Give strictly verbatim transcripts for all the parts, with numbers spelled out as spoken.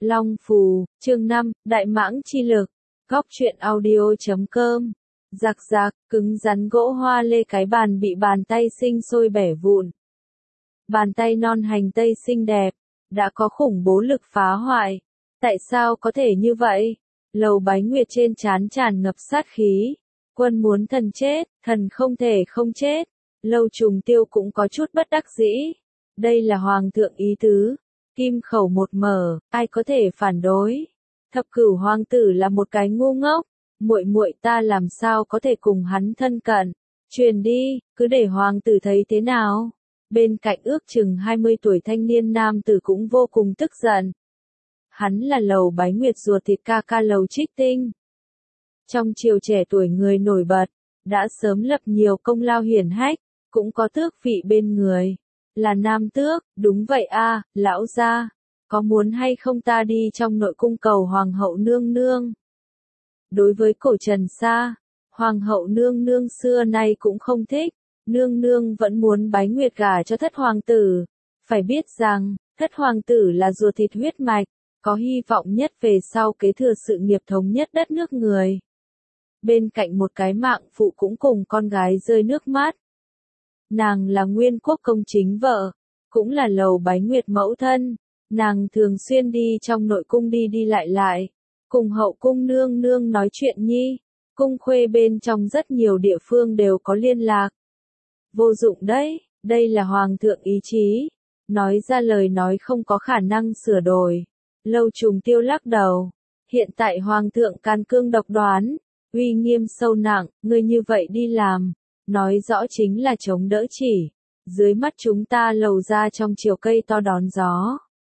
Long Phù, chương năm, Đại Mãng Chi Lực, Góc truyện audio chấm com. Rạc rạc, cứng rắn gỗ hoa lê cái bàn bị bàn tay sinh sôi bẻ vụn. Bàn tay non hành tây xinh đẹp, đã có khủng bố lực phá hoại. Tại sao có thể như vậy? Lầu Bái Nguyệt trên trán tràn ngập sát khí. Quân muốn thần chết, thần không thể không chết. Lâu Trùng Tiêu cũng có chút bất đắc dĩ. Đây là hoàng thượng ý tứ. Kim khẩu một mở, ai có thể phản đối? Thập Cửu hoàng tử là một cái ngu ngốc, muội muội ta làm sao có thể cùng hắn thân cận? Truyền đi, cứ để hoàng tử thấy thế nào? Bên cạnh ước chừng hai mươi tuổi thanh niên nam tử cũng vô cùng tức giận. Hắn là Lầu Bái Nguyệt ruột thịt ca ca Lầu Trích Tinh. Trong triều trẻ tuổi người nổi bật, đã sớm lập nhiều công lao hiển hách, cũng có tước vị bên người. Là nam tước, đúng vậy a, lão gia, có muốn hay không ta đi trong nội cung cầu hoàng hậu nương nương? Đối với cổ Trần Sa, hoàng hậu nương nương xưa nay cũng không thích, nương nương vẫn muốn Bái Nguyệt gả cho thất hoàng tử. Phải biết rằng, thất hoàng tử là ruột thịt huyết mạch, có hy vọng nhất về sau kế thừa sự nghiệp thống nhất đất nước người. Bên cạnh một cái mạng phụ cũng cùng con gái rơi nước mắt. Nàng là Nguyên Quốc công chính vợ, cũng là Lầu Bái Nguyệt mẫu thân, nàng thường xuyên đi trong nội cung đi đi lại lại, cùng hậu cung nương nương nói chuyện nhi, cung khuê bên trong rất nhiều địa phương đều có liên lạc. Vô dụng đấy, đây là hoàng thượng ý chí, nói ra lời nói không có khả năng sửa đổi. Lâu Trùng Tiêu lắc đầu, hiện tại hoàng thượng can cương độc đoán, uy nghiêm sâu nặng, ngươi như vậy đi làm. Nói rõ chính là chống đỡ chỉ. Dưới mắt chúng ta Lầu ra trong chiều cây to đón gió.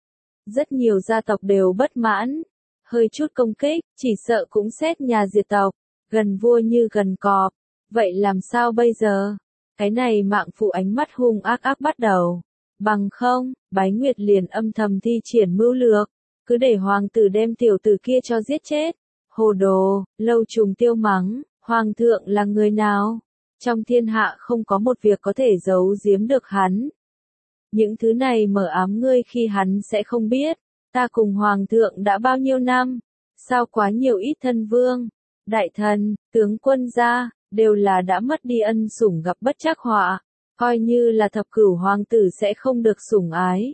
Rất nhiều gia tộc đều bất mãn. Hơi chút công kích, chỉ sợ cũng xét nhà diệt tộc. Gần vua như gần cọp. Vậy làm sao bây giờ? Cái này mạng phụ ánh mắt hung ác ác bắt đầu. Bằng không, Bái Nguyệt liền âm thầm thi triển mưu lược. Cứ để hoàng tử đem tiểu tử kia cho giết chết. Hồ đồ, Lâu Trùng Tiêu mắng. Hoàng thượng là người nào? Trong thiên hạ không có một việc có thể giấu giếm được hắn. Những thứ này mở ám ngươi khi hắn sẽ không biết. Ta cùng hoàng thượng đã bao nhiêu năm, sao quá nhiều ít thân vương, đại thần, tướng quân gia, đều là đã mất đi ân sủng gặp bất trắc họa, coi như là thập cửu hoàng tử sẽ không được sủng ái.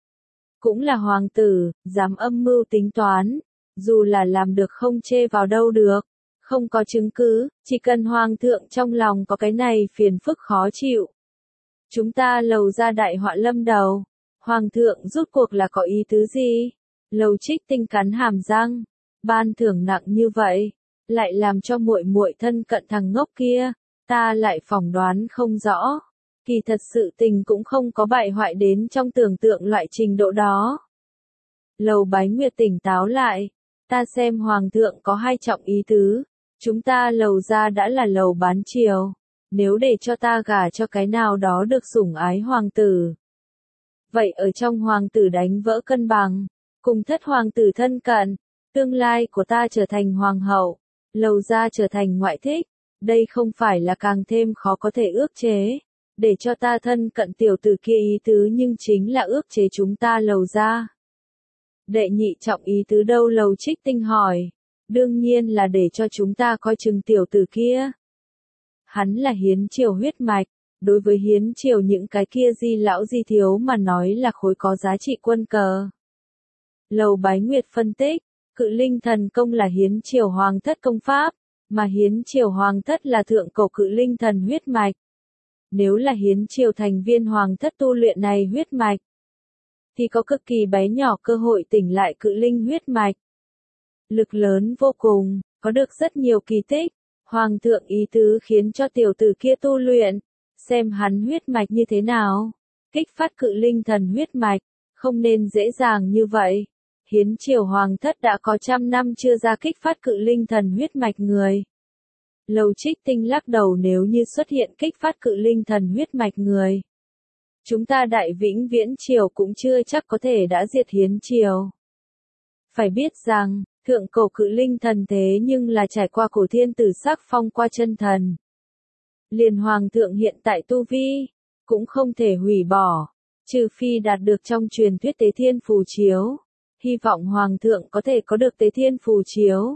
Cũng là hoàng tử, dám âm mưu tính toán, dù là làm được không chê vào đâu được. Không có chứng cứ, chỉ cần hoàng thượng trong lòng có cái này phiền phức khó chịu. Chúng ta Lầu ra đại họa lâm đầu. Hoàng thượng rút cuộc là có ý tứ gì? Lầu Trích Tinh cắn hàm răng. Ban thưởng nặng như vậy, lại làm cho muội muội thân cận thằng ngốc kia, ta lại phỏng đoán không rõ. Kỳ thật sự tình cũng không có bại hoại đến trong tưởng tượng loại trình độ đó. Lầu Bái Nguyệt tỉnh táo lại. Ta xem hoàng thượng có hai trọng ý tứ. Chúng ta Lầu ra đã là Lầu bán triều. Nếu để cho ta gả cho cái nào đó được sủng ái hoàng tử. Vậy ở trong hoàng tử đánh vỡ cân bằng. Cùng thất hoàng tử thân cận. Tương lai của ta trở thành hoàng hậu. Lầu ra trở thành ngoại thích. Đây không phải là càng thêm khó có thể ước chế. Để cho ta thân cận tiểu tử kia ý tứ nhưng chính là ước chế chúng ta Lầu ra. Đệ nhị trọng ý tứ đâu? Lầu Trích Tinh hỏi. Đương nhiên là để cho chúng ta coi chừng tiểu tử kia. Hắn là hiến triều huyết mạch, đối với hiến triều những cái kia di lão di thiếu mà nói là khối có giá trị quân cờ. Lầu Bái Nguyệt phân tích, Cự Linh Thần Công là hiến triều hoàng thất công pháp, mà hiến triều hoàng thất là thượng cổ Cự Linh Thần huyết mạch. Nếu là hiến triều thành viên hoàng thất tu luyện này huyết mạch, thì có cực kỳ bé nhỏ cơ hội tỉnh lại Cự Linh huyết mạch. Lực lớn vô cùng, có được rất nhiều kỳ tích. Hoàng thượng ý tứ khiến cho tiểu tử kia tu luyện, xem hắn huyết mạch như thế nào. Kích phát Cự Linh Thần huyết mạch, không nên dễ dàng như vậy. Hiến triều hoàng thất đã có trăm năm chưa ra kích phát Cự Linh Thần huyết mạch người. Lầu Trích Tinh lắc đầu, nếu như xuất hiện kích phát Cự Linh Thần huyết mạch người. Chúng ta Đại Vĩnh Viễn triều cũng chưa chắc có thể đã diệt hiến triều. Phải biết rằng, thượng cổ Cự Linh Thần thế nhưng là trải qua cổ thiên tử sắc phong qua chân thần. Liền hoàng thượng hiện tại tu vi, cũng không thể hủy bỏ, trừ phi đạt được trong truyền thuyết Tế Thiên phù chiếu. hy vọng Hoàng thượng có thể có được Tế Thiên phù chiếu.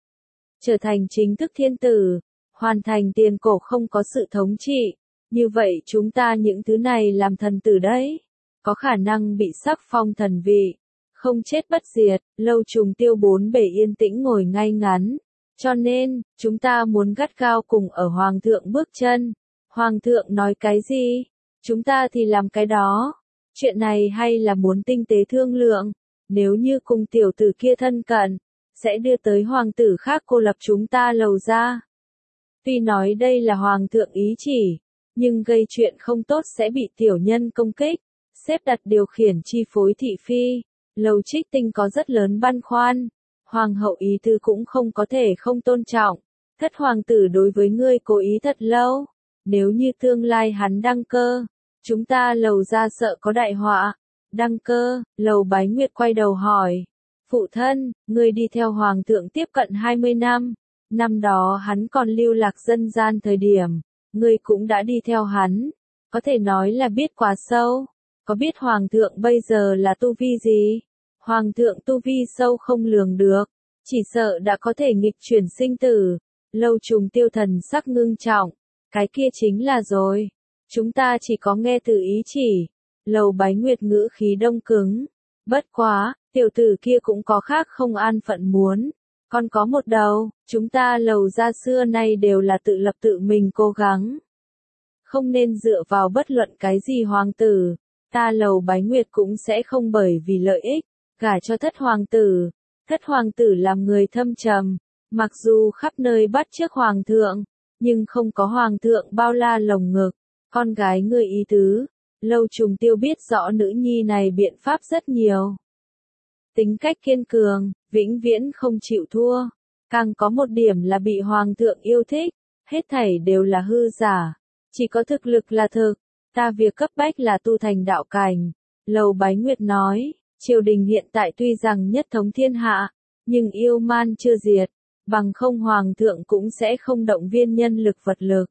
Trở thành chính thức thiên tử, hoàn thành tiền cổ không có sự thống trị, như vậy chúng ta những thứ này làm thần tử đấy, có khả năng bị sắc phong thần vị, không chết bất diệt. Lâu Trùng Tiêu bốn bề yên tĩnh ngồi ngay ngắn, cho nên, chúng ta muốn gắt gao cùng ở Hoàng thượng bước chân. Hoàng thượng nói cái gì, chúng ta thì làm cái đó. Chuyện này hay là muốn tinh tế thương lượng, nếu như cùng tiểu tử kia thân cận, sẽ đưa tới hoàng tử khác cô lập chúng ta Lầu gia. Tuy nói đây là Hoàng thượng ý chỉ, nhưng gây chuyện không tốt sẽ bị tiểu nhân công kích, xếp đặt điều khiển chi phối thị phi. Lầu Trích Tinh có rất lớn băn khoăn, Hoàng hậu ý tư cũng không có thể không tôn trọng, thất hoàng tử đối với ngươi cố ý thật lâu, nếu như tương lai hắn đăng cơ, chúng ta Lầu gia sợ có đại họa. Đăng cơ, Lầu Bái Nguyệt quay đầu hỏi, phụ thân, ngươi đi theo Hoàng thượng tiếp cận hai mươi năm, năm đó hắn còn lưu lạc dân gian thời điểm, ngươi cũng đã đi theo hắn, có thể nói là biết quá sâu, có biết Hoàng thượng bây giờ là tu vi gì? Hoàng thượng tu vi sâu không lường được, chỉ sợ đã có thể nghịch chuyển sinh tử. Lâu Trùng Tiêu thần sắc ngưng trọng, cái kia chính là rồi, chúng ta chỉ có nghe từ ý chỉ. Lầu Bái Nguyệt ngữ khí đông cứng, bất quá, tiểu tử kia cũng có khác không an phận muốn, còn có một đầu, chúng ta Lầu gia xưa nay đều là tự lập tự mình cố gắng, không nên dựa vào bất luận cái gì hoàng tử, ta Lầu Bái Nguyệt cũng sẽ không bởi vì lợi ích, gả cho thất hoàng tử. Thất hoàng tử làm người thâm trầm, mặc dù khắp nơi bắt chước hoàng thượng, nhưng không có hoàng thượng bao la lồng ngực, con gái ngươi ý tứ. Lâu Trùng Tiêu biết rõ nữ nhi này biện pháp rất nhiều. Tính cách kiên cường, vĩnh viễn không chịu thua, càng có một điểm là bị hoàng thượng yêu thích, hết thảy đều là hư giả, chỉ có thực lực là thực, ta việc cấp bách là tu thành đạo cảnh. Lầu Bái Nguyệt nói, triều đình hiện tại tuy rằng nhất thống thiên hạ, nhưng yêu man chưa diệt, bằng không hoàng thượng cũng sẽ không động viên nhân lực vật lực.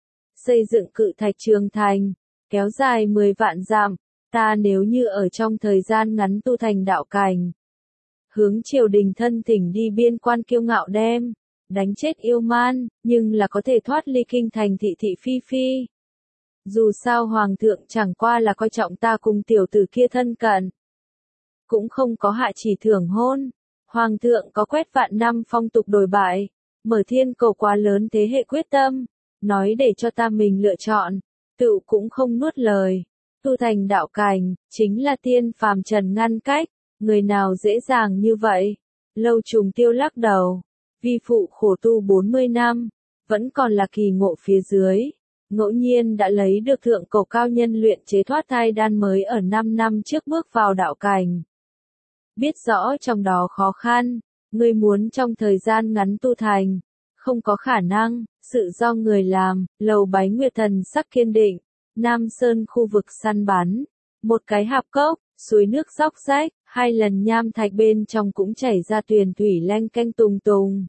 Xây dựng cự thạch trường thành, kéo dài mười vạn dặm, ta nếu như ở trong thời gian ngắn tu thành đạo cảnh, hướng triều đình thân thỉnh đi biên quan kiêu ngạo đem, đánh chết yêu man, nhưng là có thể thoát ly kinh thành thị thị phi phi. Dù sao hoàng thượng chẳng qua là coi trọng ta cùng tiểu tử kia thân cận, cũng không có hạ chỉ thưởng hôn. Hoàng thượng có quét vạn năm phong tục đổi bại, mở thiên cầu quá lớn thế hệ quyết tâm, nói để cho ta mình lựa chọn, tự cũng không nuốt lời. Tu thành đạo cảnh, chính là tiên phàm trần ngăn cách, người nào dễ dàng như vậy. Lâu Trùng Tiêu lắc đầu, vi phụ khổ tu bốn mươi năm, vẫn còn là kỳ ngộ phía dưới. Ngẫu nhiên đã lấy được thượng cổ cao nhân luyện chế thoát thai đan mới ở năm năm trước bước vào đạo cảnh. Biết rõ trong đó khó khăn, ngươi muốn trong thời gian ngắn tu thành, không có khả năng, sự do người làm. Lầu Bái Nguyệt thần sắc kiên định, Nam Sơn khu vực săn bắn, một cái hạp cốc, suối nước róc rách, hai lần nham thạch bên trong cũng chảy ra tuyền thủy leng keng tùng tùng.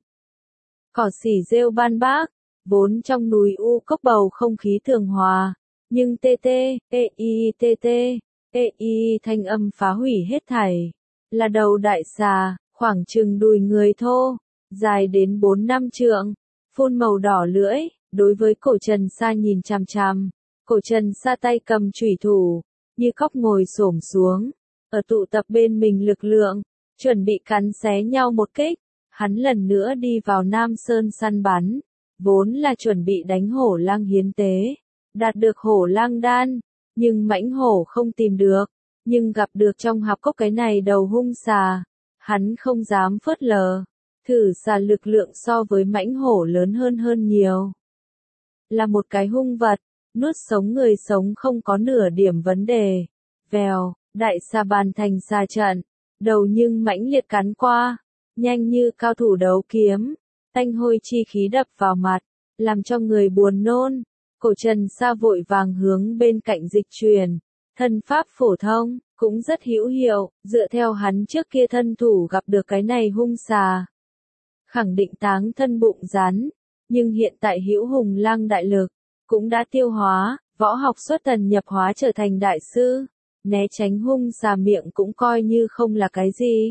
Cỏ xỉ rêu ban bác, vốn trong núi u cốc bầu không khí thường hòa, nhưng tê tê, ê y tê tê, ê y thanh âm phá hủy hết thảy. Là đầu đại xà, khoảng chừng đùi người thô, dài đến bốn năm trượng, phun màu đỏ lưỡi, đối với Cổ Trần Sa nhìn chằm chằm. Cổ Trần Sa tay cầm chủy thủ, như cóc ngồi xổm xuống, ở tụ tập bên mình lực lượng, chuẩn bị cắn xé nhau một kích. Hắn lần nữa đi vào Nam Sơn săn bắn, vốn là chuẩn bị đánh hổ lang hiến tế, đạt được hổ lang đan, nhưng mãnh hổ không tìm được, nhưng gặp được trong hạp cốc cái này đầu hung xà, hắn không dám phớt lờ, thử xà lực lượng so với mãnh hổ lớn hơn hơn nhiều. Là một cái hung vật, nuốt sống người sống không có nửa điểm vấn đề. Vèo, đại xà bàn thành xà trận, đầu nhưng mãnh liệt cắn qua, nhanh như cao thủ đấu kiếm, tanh hôi chi khí đập vào mặt, làm cho người buồn nôn. Cổ Trần Sa vội vàng hướng bên cạnh dịch chuyển, thân pháp phổ thông, cũng rất hữu hiệu, dựa theo hắn trước kia thân thủ gặp được cái này hung xà. Khẳng định táng thân bụng rắn, nhưng hiện tại hữu hùng lang đại lực, cũng đã tiêu hóa, võ học xuất thần nhập hóa trở thành đại sư. né tránh hung xà miệng cũng coi như không là cái gì.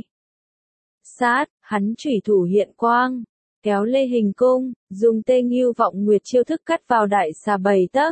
Sát, hắn chủy thủ hiện quang, kéo lê hình cung, dùng tê nghiêu vọng nguyệt chiêu thức cắt vào đại xà bảy tấc.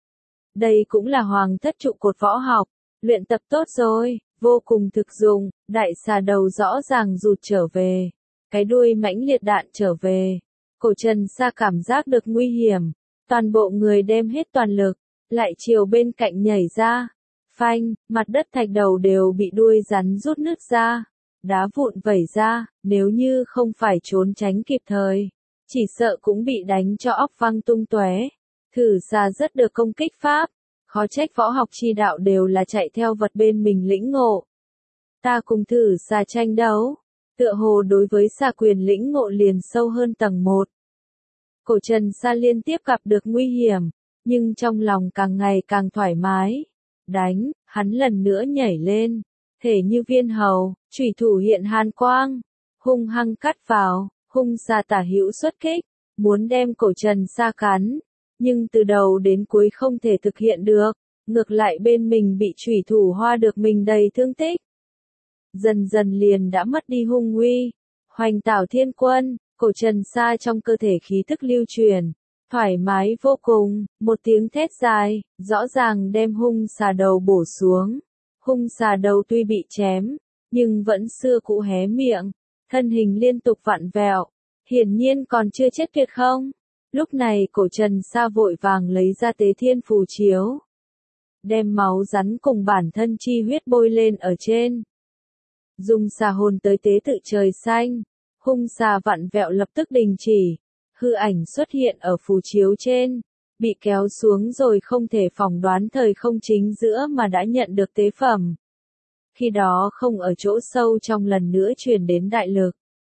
Đây cũng là hoàng thất trụ cột võ học, luyện tập tốt rồi, vô cùng thực dụng, đại xà đầu rõ ràng rụt trở về, cái đuôi mãnh liệt đạn trở về. Cổ Trần Sa cảm giác được nguy hiểm, toàn bộ người đem hết toàn lực, lại chiều bên cạnh nhảy ra. Phanh, mặt đất thạch đầu đều bị đuôi rắn rút nứt ra, đá vụn vẩy ra, nếu như không phải trốn tránh kịp thời, chỉ sợ cũng bị đánh cho óc văng tung tóe. Thử xà rất được công kích pháp, khó trách võ học chi đạo đều là chạy theo vật bên mình lĩnh ngộ. Ta cùng thử xà tranh đấu, tựa hồ đối với xà quyền lĩnh ngộ liền sâu hơn tầng một. Cổ Trần Sa liên tiếp gặp được nguy hiểm, nhưng trong lòng càng ngày càng thoải mái. Đánh, hắn lần nữa nhảy lên, thể như viên hầu, chủy thủ hiện hàn quang, hung hăng cắt vào, hung xà tả hữu xuất kích, muốn đem Cổ Trần Sa cắn, nhưng từ đầu đến cuối không thể thực hiện được, ngược lại bên mình bị chủy thủ hoa được mình đầy thương tích. Dần dần liền đã mất đi hung uy, hoành tảo thiên quân, Cổ Trần Sa trong cơ thể khí thức lưu truyền, thoải mái vô cùng, một tiếng thét dài, rõ ràng đem hung xà đầu bổ xuống. Hung xà đầu tuy bị chém, nhưng vẫn xưa cũ hé miệng, thân hình liên tục vặn vẹo, hiển nhiên còn chưa chết tuyệt không. Lúc này Cổ Trần Sa vội vàng lấy ra tế thiên phù chiếu, đem máu rắn cùng bản thân chi huyết bôi lên ở trên. Dùng xà hồn tới tế tự trời xanh, hung xà vặn vẹo lập tức đình chỉ, hư ảnh xuất hiện ở phù chiếu trên, bị kéo xuống rồi không thể phỏng đoán thời không chính giữa mà đã nhận được tế phẩm. Khi đó không ở chỗ sâu trong lần nữa truyền đến đại lực.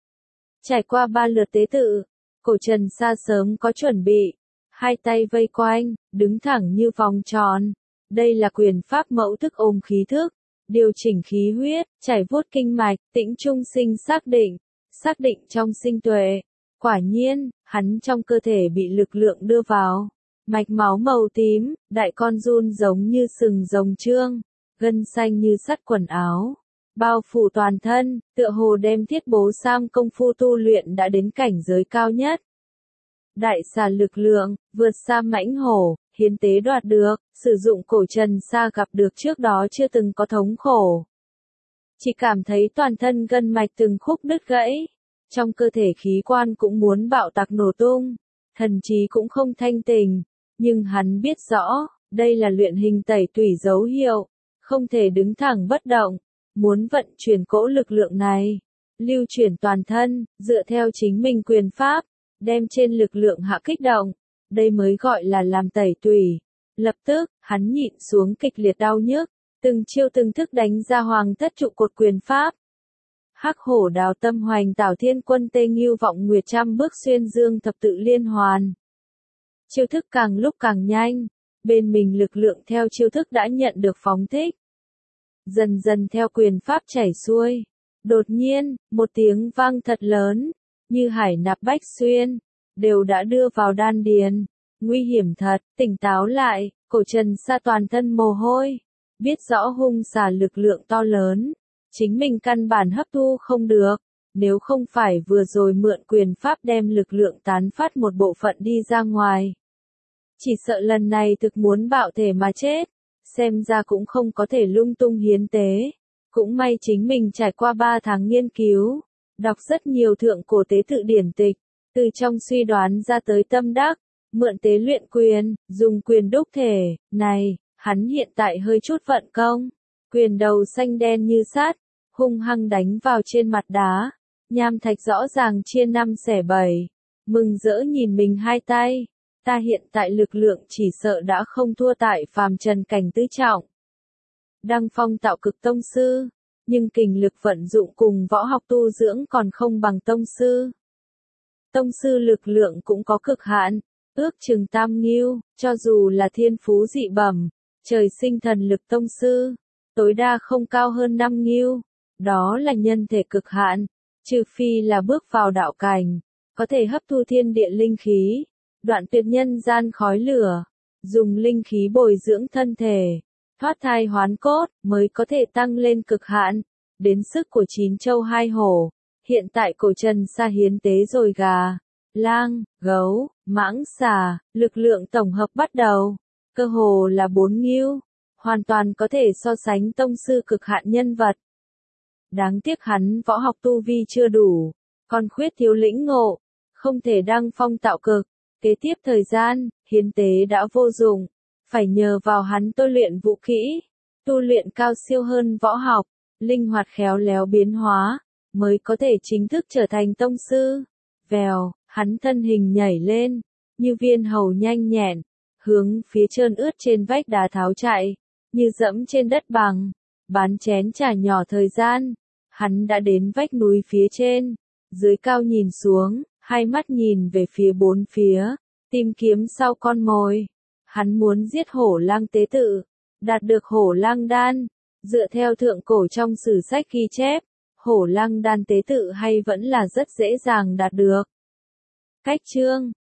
Trải qua ba lượt tế tự, Cổ Trần Sa sớm có chuẩn bị, hai tay vây quanh, đứng thẳng như vòng tròn. Đây là quyền pháp mẫu thức ôm khí thức, điều chỉnh khí huyết, chảy vuốt kinh mạch, tĩnh trung sinh xác định, xác định trong sinh tuệ. Quả nhiên, hắn trong cơ thể bị lực lượng đưa vào, mạch máu màu tím, đại con giun giống như sừng rồng trương, gân xanh như sắt quần áo, bao phủ toàn thân, tựa hồ đem thiết bố sam công phu tu luyện đã đến cảnh giới cao nhất. Đại xà lực lượng, vượt xa mãnh hổ, hiến tế đoạt được, sử dụng Cổ Trần Sa gặp được trước đó chưa từng có thống khổ. Chỉ cảm thấy toàn thân gân mạch từng khúc đứt gãy, trong cơ thể khí quan cũng muốn bạo tạc nổ tung, thần trí cũng không thanh tình, nhưng hắn biết rõ, đây là luyện hình tẩy tủy dấu hiệu, không thể đứng thẳng bất động, muốn vận chuyển cỗ lực lượng này, lưu chuyển toàn thân, dựa theo chính mình quyền pháp, đem trên lực lượng hạ kích động, đây mới gọi là làm tẩy tủy. Lập tức, hắn nhịn xuống kịch liệt đau nhức, từng chiêu từng thức đánh ra hoàng thất trụ cột quyền pháp. Hắc hổ đào tâm hoành tảo thiên quân tê nghiêu vọng nguyệt trăm bước xuyên dương thập tự liên hoàn. Chiêu thức càng lúc càng nhanh, bên mình lực lượng theo chiêu thức đã nhận được phóng thích. Dần dần theo quyền pháp chảy xuôi. Đột nhiên, một tiếng vang thật lớn, như hải nạp bách xuyên, đều đã đưa vào đan điền. Nguy hiểm thật, tỉnh táo lại, Cổ Trần Sa toàn thân mồ hôi, biết rõ hung xà lực lượng to lớn, chính mình căn bản hấp thu không được, nếu không phải vừa rồi mượn quyền pháp đem lực lượng tán phát một bộ phận đi ra ngoài. Chỉ sợ lần này thực muốn bạo thể mà chết, xem ra cũng không có thể lung tung hiến tế. Cũng may chính mình trải qua ba tháng nghiên cứu, đọc rất nhiều thượng cổ tế tự điển tịch, từ trong suy đoán ra tới tâm đắc, mượn tế luyện quyền, dùng quyền đúc thể, này, hắn hiện tại hơi chút vận công, quyền đầu xanh đen như sát, hung hăng đánh vào trên mặt đá, nham thạch rõ ràng chia năm xẻ bảy, mừng rỡ nhìn mình hai tay, ta hiện tại lực lượng chỉ sợ đã không thua tại phàm trần cảnh tứ trọng. Đăng phong tạo cực tông sư, nhưng kình lực vận dụng cùng võ học tu dưỡng còn không bằng tông sư. Tông sư lực lượng cũng có cực hạn, ước chừng tam nghiêu, cho dù là thiên phú dị bẩm, trời sinh thần lực tông sư, tối đa không cao hơn năm nghiêu, đó là nhân thể cực hạn, trừ phi là bước vào đạo cảnh, có thể hấp thu thiên địa linh khí, đoạn tuyệt nhân gian khói lửa, dùng linh khí bồi dưỡng thân thể, thoát thai hoán cốt, mới có thể tăng lên cực hạn, đến sức của chín châu hai hổ. Hiện tại cổ Trần Sa hiến tế rồi gà, lang, gấu, mãng xà, lực lượng tổng hợp bắt đầu. Cơ hồ là bốn ngưu, hoàn toàn có thể so sánh tông sư cực hạn nhân vật. Đáng tiếc hắn võ học tu vi chưa đủ, còn khuyết thiếu lĩnh ngộ, không thể đăng phong tạo cực. Kế tiếp thời gian, hiến tế đã vô dụng, phải nhờ vào hắn tôi luyện vũ kỹ, tu luyện cao siêu hơn võ học, linh hoạt khéo léo biến hóa, mới có thể chính thức trở thành tông sư. Vèo, hắn thân hình nhảy lên, như viên hầu nhanh nhẹn, hướng phía trơn ướt trên vách đá tháo chạy, như dẫm trên đất bằng, bán chén trà nhỏ thời gian, hắn đã đến vách núi phía trên, dưới cao nhìn xuống, hai mắt nhìn về phía bốn phía, tìm kiếm sau con mồi. Hắn muốn giết hổ lang tế tự, đạt được hổ lang đan, dựa theo thượng cổ trong sử sách ghi chép, hổ lang đan tế tự hay vẫn là rất dễ dàng đạt được. Cách chương